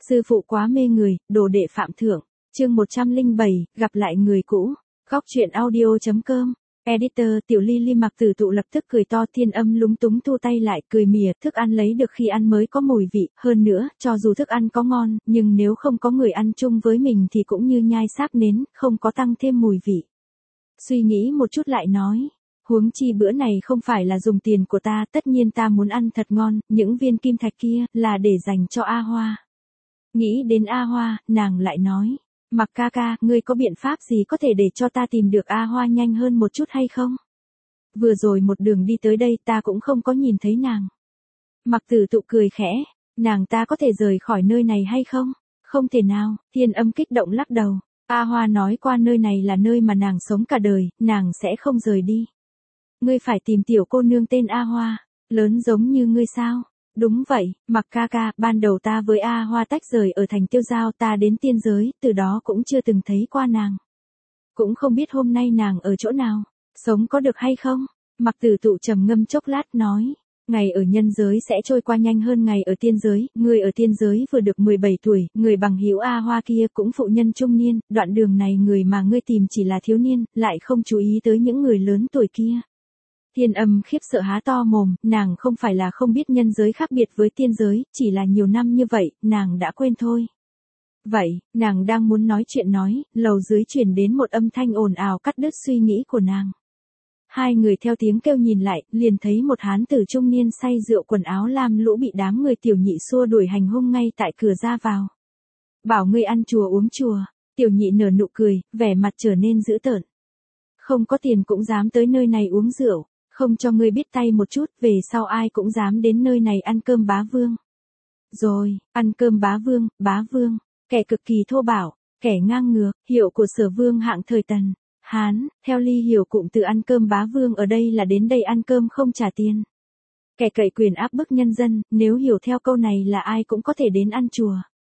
Sư phụ quá mê người, đồ đệ phạm thượng. Chương 107, gặp lại người cũ. Góc truyện audio.com. Editor Tiểu Ly Mặc Tử Tụ lập tức cười to. Thiên Âm lúng túng thu tay lại, cười mỉa, thức ăn lấy được khi ăn mới có mùi vị, hơn nữa, cho dù thức ăn có ngon, nhưng nếu không có người ăn chung với mình thì cũng như nhai xác nến, không có tăng thêm mùi vị. Suy nghĩ một chút lại nói, huống chi bữa này không phải là dùng tiền của ta, tất nhiên ta muốn ăn thật ngon, những viên kim thạch kia là để dành cho A Hoa. Nghĩ đến A Hoa, nàng lại nói, Mặc ca ca, ngươi có biện pháp gì có thể để cho ta tìm được A Hoa nhanh hơn một chút hay không? Vừa rồi một đường đi tới đây ta cũng không có nhìn thấy nàng. Mặc Tử Tụ cười khẽ, nàng ta có thể rời khỏi nơi này hay không? Không thể nào. Thiên Âm kích động lắc đầu. A Hoa nói qua nơi này là nơi mà nàng sống cả đời, nàng sẽ không rời đi. Ngươi phải tìm tiểu cô nương tên A Hoa, lớn giống như ngươi sao? Đúng vậy, Mặc ca ca, ban đầu ta với A Hoa tách rời ở thành Tiêu Giao, ta đến tiên giới, từ đó cũng chưa từng thấy qua nàng. Cũng không biết hôm nay nàng ở chỗ nào, sống có được hay không? Mặc Tử Tụ trầm ngâm chốc lát nói, ngày ở nhân giới sẽ trôi qua nhanh hơn ngày ở tiên giới, người ở tiên giới vừa được 17 tuổi, người bằng hữu A Hoa kia cũng phụ nhân trung niên, đoạn đường này người mà ngươi tìm chỉ là thiếu niên, lại không chú ý tới những người lớn tuổi kia. Thiên Âm khiếp sợ há to mồm, nàng không phải là không biết nhân giới khác biệt với tiên giới, chỉ là nhiều năm như vậy, nàng đã quên thôi. Vậy, nàng đang muốn nói chuyện nói, lầu dưới truyền đến một âm thanh ồn ào cắt đứt suy nghĩ của nàng. Hai người theo tiếng kêu nhìn lại, liền thấy một hán tử trung niên say rượu quần áo lam lũ bị đám người tiểu nhị xua đuổi hành hung ngay tại cửa ra vào. Bảo ngươi ăn chùa uống chùa, tiểu nhị nở nụ cười, vẻ mặt trở nên dữ tợn. Không có tiền cũng dám tới nơi này uống rượu. Không cho ngươi biết tay một chút, về sau ai cũng dám đến nơi này ăn cơm bá vương. Rồi, ăn cơm bá vương, kẻ cực kỳ thô bạo, kẻ ngang ngược, hiệu của Sở Vương hạng thời Tần, Hán, theo Ly hiểu cụm từ ăn cơm bá vương ở đây là đến đây ăn cơm không trả tiền. Kẻ cậy quyền áp bức nhân dân, nếu hiểu theo câu này là ai cũng có thể đến ăn chùa.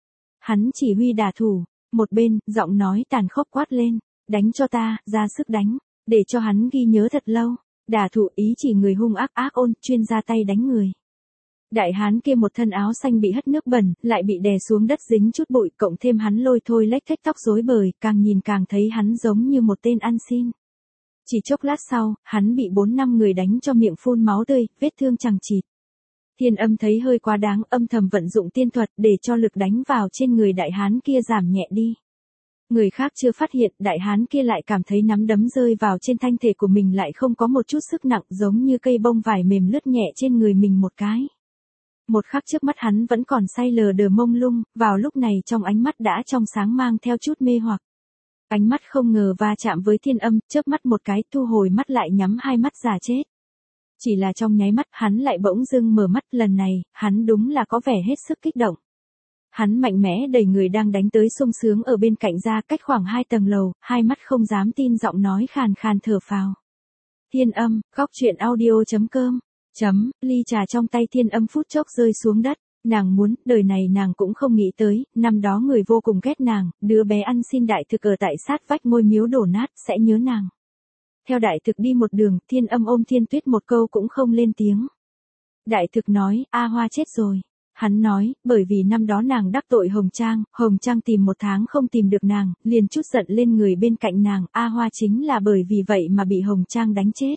Hắn chỉ huy đả thủ, một bên, giọng nói tàn khốc quát lên, đánh cho ta, ra sức đánh, để cho hắn ghi nhớ thật lâu. Đả thủ ý chỉ người hung ác ác ôn, chuyên ra tay đánh người. Đại hán kia một thân áo xanh bị hất nước bẩn, lại bị đè xuống đất dính chút bụi, cộng thêm hắn lôi thôi lếch thếch tóc rối bời, càng nhìn càng thấy hắn giống như một tên ăn xin. Chỉ chốc lát sau, hắn bị 4-5 người đánh cho miệng phun máu tươi, vết thương chằng chịt. Thiên Âm thấy hơi quá đáng, âm thầm vận dụng tiên thuật để cho lực đánh vào trên người đại hán kia giảm nhẹ đi. Người khác chưa phát hiện, đại hán kia lại cảm thấy nắm đấm rơi vào trên thân thể của mình lại không có một chút sức nặng, giống như cây bông vải mềm lướt nhẹ trên người mình một cái. Một khắc trước mắt hắn vẫn còn say lờ đờ mông lung, vào lúc này trong ánh mắt đã trong sáng mang theo chút mê hoặc. Ánh mắt không ngờ va chạm với Thiên Âm, chớp mắt một cái, thu hồi mắt lại nhắm hai mắt giả chết. Chỉ là trong nháy mắt hắn lại bỗng dưng mở mắt, lần này, hắn đúng là có vẻ hết sức kích động. Hắn mạnh mẽ đẩy người đang đánh tới sung sướng ở bên cạnh ra, cách khoảng 2 tầng lầu, hai mắt không dám tin, giọng nói khàn khàn thở phào. Thiên Âm, góc truyện audio.com. Ly trà trong tay Thiên Âm phút chốc rơi xuống đất, nàng muốn, đời này nàng cũng không nghĩ tới, năm đó người vô cùng ghét nàng, đứa bé ăn xin đại thực ở tại sát vách ngôi miếu đổ nát, sẽ nhớ nàng. Theo đại thực đi một đường, Thiên Âm ôm Thiên Tuyết một câu cũng không lên tiếng. Đại thực nói, A Hoa chết rồi. Hắn nói, bởi vì năm đó nàng đắc tội Hồng Trang tìm 1 tháng không tìm được nàng, liền chút giận lên người bên cạnh nàng, A Hoa chính là bởi vì vậy mà bị Hồng Trang đánh chết.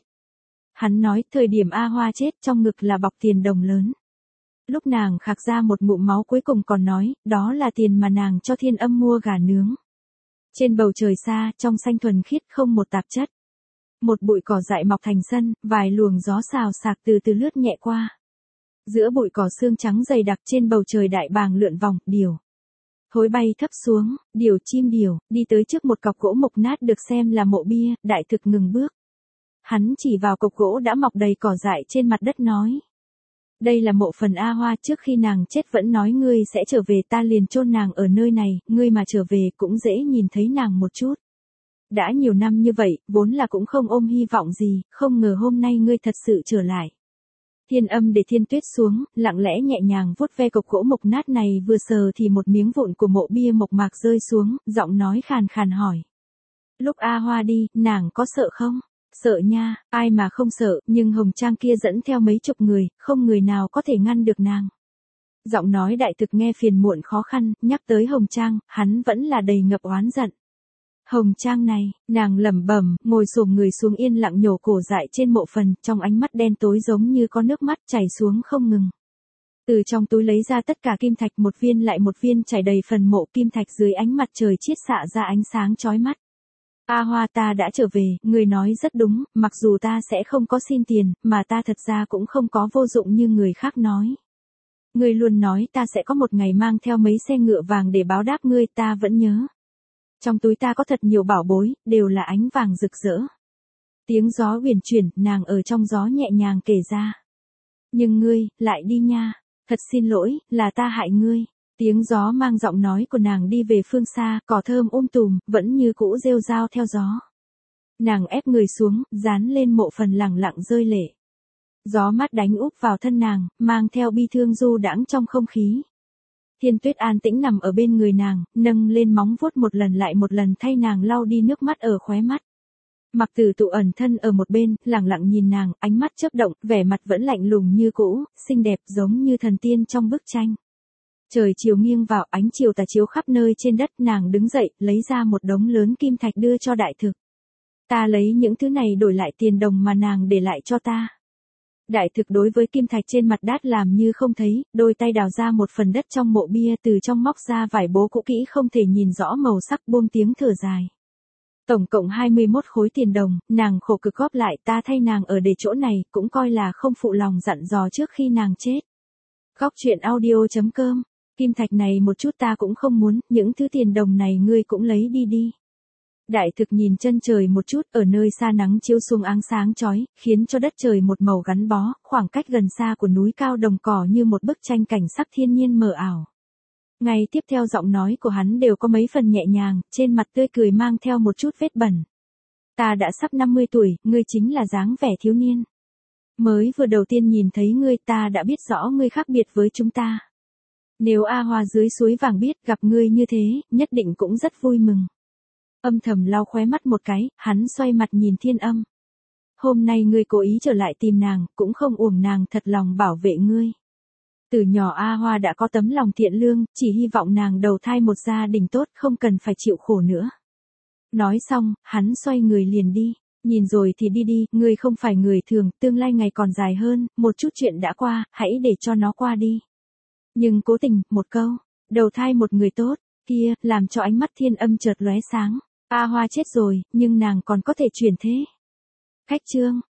Hắn nói, thời điểm A Hoa chết trong ngực là bọc tiền đồng lớn. Lúc nàng khạc ra một ngụm máu cuối cùng còn nói, đó là tiền mà nàng cho Thiên Âm mua gà nướng. Trên bầu trời xa, trong xanh thuần khiết không một tạp chất. Một bụi cỏ dại mọc thành sân, vài luồng gió xào xạc từ từ lướt nhẹ qua. Giữa bụi cỏ xương trắng dày đặc trên bầu trời đại bàng lượn vòng, điểu. Thối bay thấp xuống, chim điểu, đi tới trước một cọc gỗ mục nát được xem là mộ bia, đại thực ngừng bước. Hắn chỉ vào cọc gỗ đã mọc đầy cỏ dại trên mặt đất nói. Đây là mộ phần A Hoa, trước khi nàng chết vẫn nói ngươi sẽ trở về, ta liền chôn nàng ở nơi này, ngươi mà trở về cũng dễ nhìn thấy nàng một chút. Đã nhiều năm như vậy, vốn là cũng không ôm hy vọng gì, không ngờ hôm nay ngươi thật sự trở lại. Thiên Âm để Thiên Tuyết xuống, lặng lẽ nhẹ nhàng vuốt ve cọc gỗ mục nát này, vừa sờ thì một miếng vụn của mộ bia mộc mạc rơi xuống, giọng nói khàn khàn hỏi. Lúc A Hoa đi, nàng có sợ không? Sợ nha, ai mà không sợ, nhưng Hồng Trang kia dẫn theo mấy chục người, không người nào có thể ngăn được nàng. Giọng nói đại thực nghe phiền muộn khó khăn, nhắc tới Hồng Trang, hắn vẫn là đầy ngập oán giận. Hồng Trang này, nàng lẩm bẩm, ngồi xổm người xuống yên lặng nhổ cổ dại trên mộ phần, trong ánh mắt đen tối giống như có nước mắt chảy xuống không ngừng. Từ trong túi lấy ra tất cả kim thạch một viên lại một viên chảy đầy phần mộ, kim thạch dưới ánh mặt trời chiết xạ ra ánh sáng chói mắt. A Hoa, ta đã trở về, người nói rất đúng, mặc dù ta sẽ không có xin tiền, mà ta thật ra cũng không có vô dụng như người khác nói. Ngươi luôn nói ta sẽ có một ngày mang theo mấy xe ngựa vàng để báo đáp ngươi, ta vẫn nhớ. Trong túi ta có thật nhiều bảo bối, đều là ánh vàng rực rỡ. Tiếng gió huyền chuyển, nàng ở trong gió nhẹ nhàng kể ra. Nhưng ngươi, lại đi nha, thật xin lỗi, là ta hại ngươi. Tiếng gió mang giọng nói của nàng đi về phương xa, cỏ thơm tùm, vẫn như cũ rêu rao theo gió. Nàng ép người xuống, dán lên mộ phần lẳng lặng rơi lệ. Gió mát đánh úp vào thân nàng, mang theo bi thương du đãng trong không khí. Thiên Tuyết an tĩnh nằm ở bên người nàng, nâng lên móng vuốt một lần lại một lần thay nàng lau đi nước mắt ở khóe mắt. Mặc Tử Tụ ẩn thân ở một bên, lẳng lặng nhìn nàng, ánh mắt chớp động, vẻ mặt vẫn lạnh lùng như cũ, xinh đẹp giống như thần tiên trong bức tranh. Trời chiều nghiêng vào, ánh chiều tà chiếu khắp nơi trên đất, nàng đứng dậy, lấy ra một đống lớn kim thạch đưa cho đại thực. Ta lấy những thứ này đổi lại tiền đồng mà nàng để lại cho ta. Đại thực đối với kim thạch trên mặt đát làm như không thấy, đôi tay đào ra một phần đất trong mộ bia, từ trong móc ra vải bố cũ kỹ không thể nhìn rõ màu sắc, buông tiếng thở dài. Tổng cộng 21 khối tiền đồng, nàng khổ cực góp lại, ta thay nàng ở để chỗ này, cũng coi là không phụ lòng dặn dò trước khi nàng chết. Góc truyện audio.com, kim thạch này một chút ta cũng không muốn, những thứ tiền đồng này ngươi cũng lấy đi đi. Đại thực nhìn chân trời một chút, ở nơi xa nắng chiếu xuống áng sáng chói, khiến cho đất trời một màu gắn bó, khoảng cách gần xa của núi cao đồng cỏ như một bức tranh cảnh sắc thiên nhiên mờ ảo. Ngay tiếp theo giọng nói của hắn đều có mấy phần nhẹ nhàng, trên mặt tươi cười mang theo một chút vết bẩn. Ta đã sắp 50 tuổi, ngươi chính là dáng vẻ thiếu niên. Mới vừa đầu tiên nhìn thấy ngươi ta đã biết rõ ngươi khác biệt với chúng ta. Nếu A Hoa dưới suối vàng biết gặp ngươi như thế, nhất định cũng rất vui mừng. Âm thầm lau khóe mắt một cái, hắn xoay mặt nhìn Thiên Âm. Hôm nay ngươi cố ý trở lại tìm nàng, cũng không uổng nàng thật lòng bảo vệ ngươi. Từ nhỏ A Hoa đã có tấm lòng thiện lương, chỉ hy vọng nàng đầu thai một gia đình tốt, không cần phải chịu khổ nữa. Nói xong, hắn xoay người liền đi. Nhìn rồi thì đi đi, ngươi không phải người thường, tương lai ngày còn dài hơn, một chút chuyện đã qua, hãy để cho nó qua đi. Nhưng cố tình, một câu, đầu thai một người tốt, kia, làm cho ánh mắt Thiên Âm chợt lóe sáng. A Hoa chết rồi, nhưng nàng còn có thể chuyển thế. Khách chương.